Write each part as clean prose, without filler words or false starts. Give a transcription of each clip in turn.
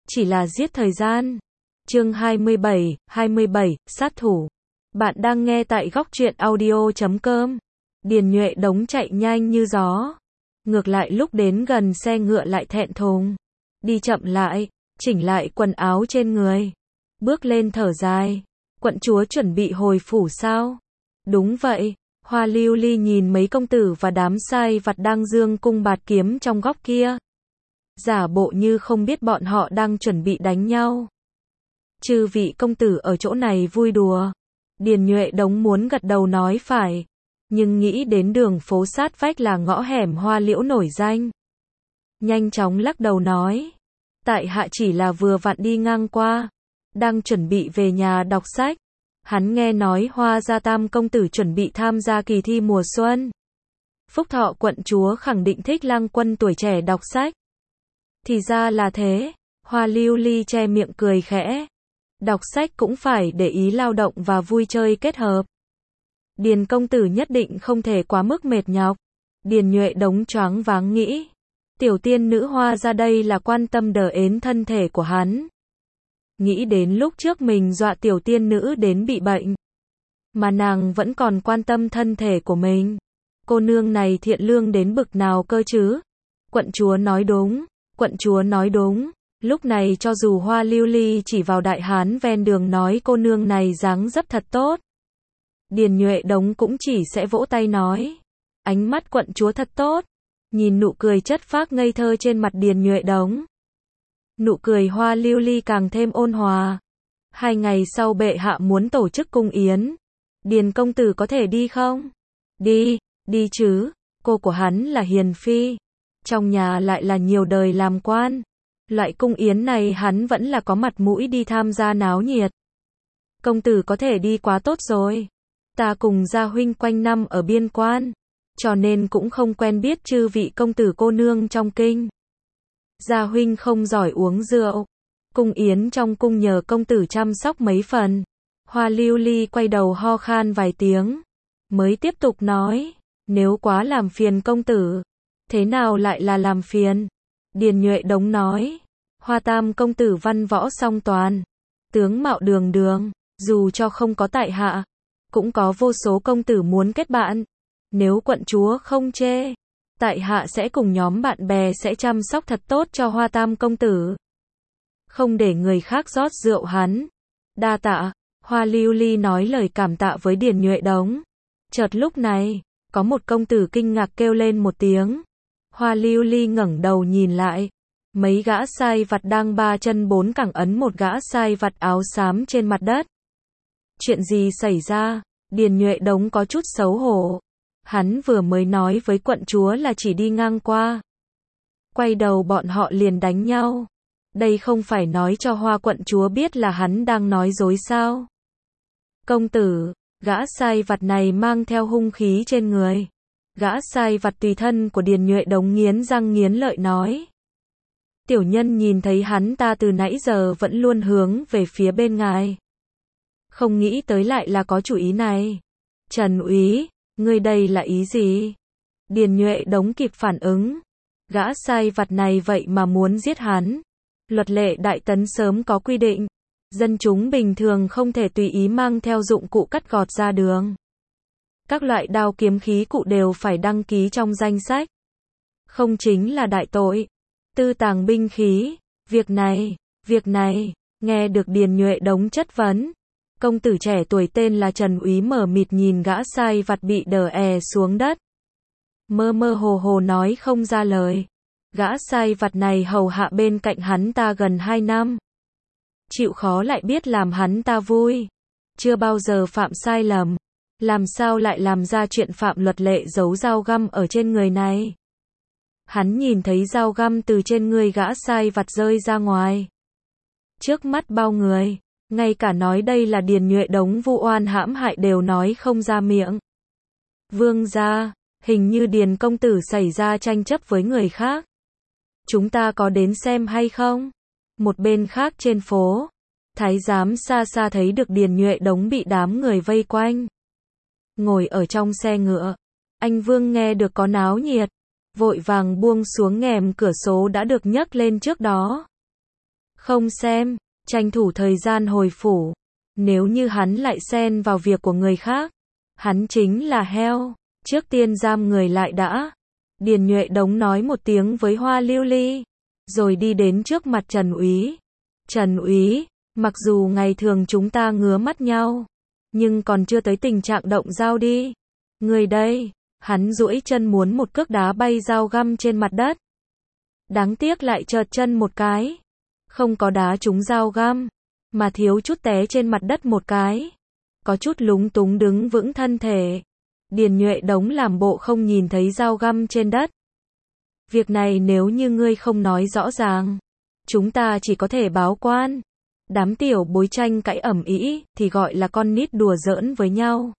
chỉ là giết thời gian. Chương 27, sát thủ. Bạn đang nghe tại góc truyện audio.com. Điền Nhuệ Đống chạy nhanh như gió. Ngược lại lúc đến gần xe ngựa lại thẹn thùng. Đi chậm lại, chỉnh lại quần áo trên người. Bước lên thở dài. Quận chúa chuẩn bị hồi phủ sao? Đúng vậy. Hoa Lưu Ly nhìn mấy công tử và đám sai vặt đang giương cung bạt kiếm trong góc kia. Giả bộ như không biết bọn họ đang chuẩn bị đánh nhau. Chư vị công tử ở chỗ này vui đùa. Điền Nhuệ Đống muốn gật đầu nói phải. Nhưng nghĩ đến đường phố sát vách là ngõ hẻm Hoa Liễu nổi danh. Nhanh chóng lắc đầu nói. Tại hạ chỉ là vừa vặn đi ngang qua. Đang chuẩn bị về nhà đọc sách. Hắn nghe nói Hoa gia tam công tử chuẩn bị tham gia kỳ thi mùa xuân. Phúc Thọ quận chúa khẳng định thích lang quân tuổi trẻ đọc sách. Thì ra là thế. Hoa Lưu Ly che miệng cười khẽ. Đọc sách cũng phải để ý lao động và vui chơi kết hợp. Điền công tử nhất định không thể quá mức mệt nhọc. Điền Nhuệ Đống choáng váng nghĩ. Tiểu tiên nữ Hoa ra đây là quan tâm đờ ến thân thể của hắn. Nghĩ đến lúc trước mình dọa tiểu tiên nữ đến bị bệnh. Mà nàng vẫn còn quan tâm thân thể của mình. Cô nương này thiện lương đến bực nào cơ chứ? Quận chúa nói đúng, quận chúa nói đúng. Lúc này cho dù Hoa Lưu Ly chỉ vào đại hán ven đường nói cô nương này dáng dấp thật tốt. Điền Nhuệ Đống cũng chỉ sẽ vỗ tay nói. Ánh mắt quận chúa thật tốt. Nhìn nụ cười chất phác ngây thơ trên mặt Điền Nhuệ Đống. Nụ cười Hoa Lưu Ly càng thêm ôn hòa. 2 ngày sau bệ hạ muốn tổ chức cung yến. Điền công tử có thể đi không? Đi, đi chứ. Cô của hắn là hiền phi. Trong nhà lại là nhiều đời làm quan. Loại cung yến này hắn vẫn là có mặt mũi đi tham gia náo nhiệt. Công tử có thể đi quá tốt rồi. Ta cùng gia huynh quanh năm ở biên quan. Cho nên cũng không quen biết chư vị công tử cô nương trong kinh. Gia huynh không giỏi uống rượu. Cung yến trong cung nhờ công tử chăm sóc mấy phần. Hoa Lưu Ly quay đầu ho khan vài tiếng. Mới tiếp tục nói. Nếu quá làm phiền công tử. Thế nào lại là làm phiền? Điền Nhuệ Đống nói. Hoa tam công tử văn võ song toàn. Tướng mạo đường đường. Dù cho không có tại hạ. Cũng có vô số công tử muốn kết bạn. Nếu quận chúa không chê. Tại hạ sẽ cùng nhóm bạn bè sẽ chăm sóc thật tốt cho Hoa tam công tử. Không để người khác rót rượu hắn. Đa tạ. Hoa Lưu Ly nói lời cảm tạ với Điền Nhuệ Đống. Chợt lúc này, có một công tử kinh ngạc kêu lên một tiếng. Hoa Lưu Ly ngẩng đầu nhìn lại. Mấy gã sai vặt đang 3 chân 4 cẳng ấn một gã sai vặt áo xám trên mặt đất. Chuyện gì xảy ra? Điền Nhuệ Đống có chút xấu hổ. Hắn vừa mới nói với quận chúa là chỉ đi ngang qua. Quay đầu bọn họ liền đánh nhau. Đây không phải nói cho Hoa quận chúa biết là hắn đang nói dối sao? Công tử, gã sai vặt này mang theo hung khí trên người. Gã sai vặt tùy thân của Điền Nhuệ Đống nghiến răng nghiến lợi nói. Tiểu nhân nhìn thấy hắn ta từ nãy giờ vẫn luôn hướng về phía bên ngài. Không nghĩ tới lại là có chủ ý này. Trần úy, ngươi đây là ý gì? Điền Nhuệ Đống kịp phản ứng. Gã sai vặt này vậy mà muốn giết hắn. Luật lệ Đại Tấn sớm có quy định. Dân chúng bình thường không thể tùy ý mang theo dụng cụ cắt gọt ra đường. Các loại đao kiếm khí cụ đều phải đăng ký trong danh sách. Không chính là đại tội. Tư tàng binh khí. Việc này, nghe được Điền Nhuệ Đống chất vấn. Công tử trẻ tuổi tên là Trần úy mở mịt nhìn gã sai vặt bị đờ xuống đất. Mơ mơ hồ hồ nói không ra lời. Gã sai vặt này hầu hạ bên cạnh hắn ta gần 2 năm. Chịu khó lại biết làm hắn ta vui. Chưa bao giờ phạm sai lầm. Làm sao lại làm ra chuyện phạm luật lệ giấu dao găm ở trên người này? Hắn nhìn thấy dao găm từ trên người gã sai vặt rơi ra ngoài. Trước mắt bao người, ngay cả nói đây là Điền Nhuệ Đống vu oan hãm hại đều nói không ra miệng. Vương gia, hình như Điền công tử xảy ra tranh chấp với người khác. Chúng ta có đến xem hay không? Một bên khác trên phố, thái giám xa xa thấy được Điền Nhuệ Đống bị đám người vây quanh. Ngồi ở trong xe ngựa, anh Vương nghe được có náo nhiệt, vội vàng buông xuống rèm cửa sổ đã được nhấc lên trước đó. Không xem, tranh thủ thời gian hồi phủ. Nếu như hắn lại xen vào việc của người khác, hắn chính là heo. Trước tiên giam người lại đã. Điền Nhuệ Đống nói một tiếng với Hoa Lưu Ly, rồi đi đến trước mặt Trần Úy. Trần Úy, mặc dù ngày thường chúng ta ngứa mắt nhau, nhưng còn chưa tới tình trạng động dao đi. Người đây, hắn duỗi chân muốn một cước đá bay dao găm trên mặt đất. Đáng tiếc lại trợt chân một cái. Không có đá trúng dao găm, mà thiếu chút té trên mặt đất một cái. Có chút lúng túng đứng vững thân thể. Điền Nhuệ Đống làm bộ không nhìn thấy dao găm trên đất. Việc này nếu như ngươi không nói rõ ràng, chúng ta chỉ có thể báo quan. Đám tiểu bối tranh cãi ầm ĩ thì gọi là con nít đùa giỡn với nhau.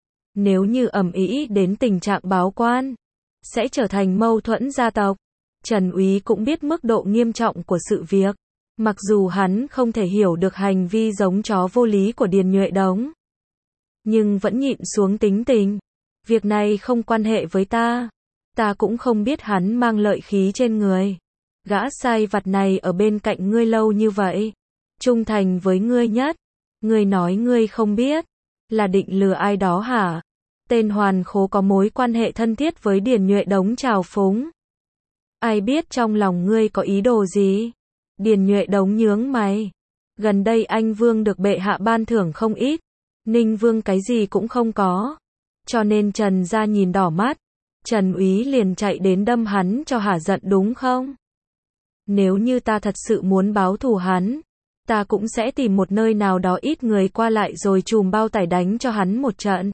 Nếu như ầm ĩ đến tình trạng báo quan, sẽ trở thành mâu thuẫn gia tộc. Trần Úy cũng biết mức độ nghiêm trọng của sự việc. Mặc dù hắn không thể hiểu được hành vi giống chó vô lý của Điền Nhuệ Đống, nhưng vẫn nhịn xuống tính tình. Việc này không quan hệ với ta. Ta cũng không biết hắn mang lợi khí trên người. Gã sai vặt này ở bên cạnh ngươi lâu như vậy, trung thành với ngươi nhất. Ngươi nói ngươi không biết, là định lừa ai đó hả? Tên hoàn khố có mối quan hệ thân thiết với Điền Nhuệ Đống trào phúng. Ai biết trong lòng ngươi có ý đồ gì? Điền Nhuệ Đống nhướng mày. Gần đây anh Vương được bệ hạ ban thưởng không ít. Ninh Vương cái gì cũng không có. Cho nên Trần gia nhìn đỏ mắt. Trần Úy liền chạy đến đâm hắn cho hả giận đúng không? Nếu như ta thật sự muốn báo thù hắn, ta cũng sẽ tìm một nơi nào đó ít người qua lại rồi chùm bao tải đánh cho hắn một trận.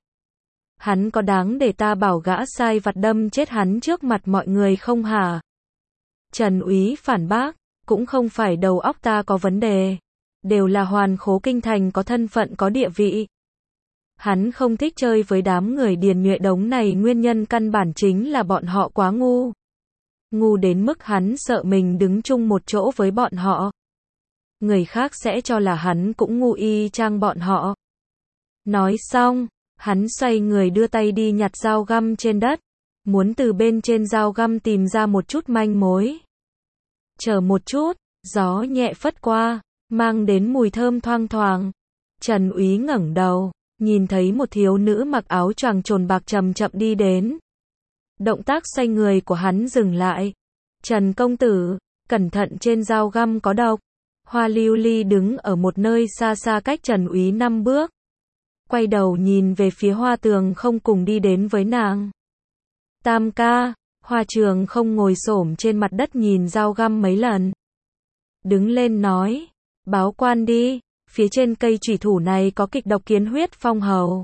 Hắn có đáng để ta bảo gã sai vặt đâm chết hắn trước mặt mọi người không hả? Trần Úy phản bác, cũng không phải đầu óc ta có vấn đề. Đều là hoàn khố kinh thành có thân phận có địa vị. Hắn không thích chơi với đám người Điền Nhuệ Đống này, nguyên nhân căn bản chính là bọn họ quá ngu. Ngu đến mức hắn sợ mình đứng chung một chỗ với bọn họ. Người khác sẽ cho là hắn cũng ngu y chang bọn họ. Nói xong, hắn xoay người đưa tay đi nhặt dao găm trên đất, muốn từ bên trên dao găm tìm ra một chút manh mối. Chờ một chút, gió nhẹ phất qua, mang đến mùi thơm thoang thoảng. Trần Úy ngẩng đầu, nhìn thấy một thiếu nữ mặc áo choàng trồn bạc chậm chậm đi đến. Động tác xoay người của hắn dừng lại. Trần công tử, cẩn thận trên dao găm có độc. Hoa Lưu Ly đứng ở một nơi xa xa cách Trần Úy 5 bước. Quay đầu nhìn về phía Hoa Tường không cùng đi đến với nàng. Tam ca, Hoa Trường không ngồi xổm trên mặt đất nhìn dao găm mấy lần. Đứng lên nói, báo quan đi, phía trên cây chủy thủ này có kịch độc kiến huyết phong hầu.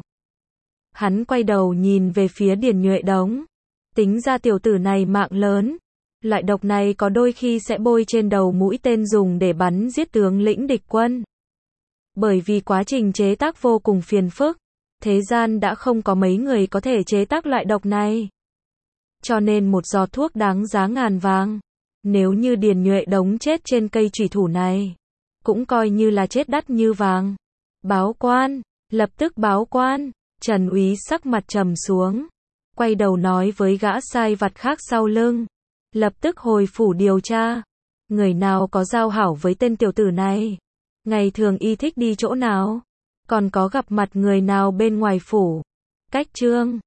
Hắn quay đầu nhìn về phía Điền Nhuệ Đống. Tính ra tiểu tử này mạng lớn. Loại độc này có đôi khi sẽ bôi trên đầu mũi tên dùng để bắn giết tướng lĩnh địch quân. Bởi vì quá trình chế tác vô cùng phiền phức, thế gian đã không có mấy người có thể chế tác loại độc này. Cho nên một giọt thuốc đáng giá ngàn vàng. Nếu như Điền Nhuệ Đống chết trên cây chủy thủ này, cũng coi như là chết đắt như vàng. Báo quan, lập tức báo quan. Trần Úy sắc mặt trầm xuống, quay đầu nói với gã sai vặt khác sau lưng, lập tức hồi phủ điều tra. Người nào có giao hảo với tên tiểu tử này? Ngày thường y thích đi chỗ nào? Còn có gặp mặt người nào bên ngoài phủ? Cách chương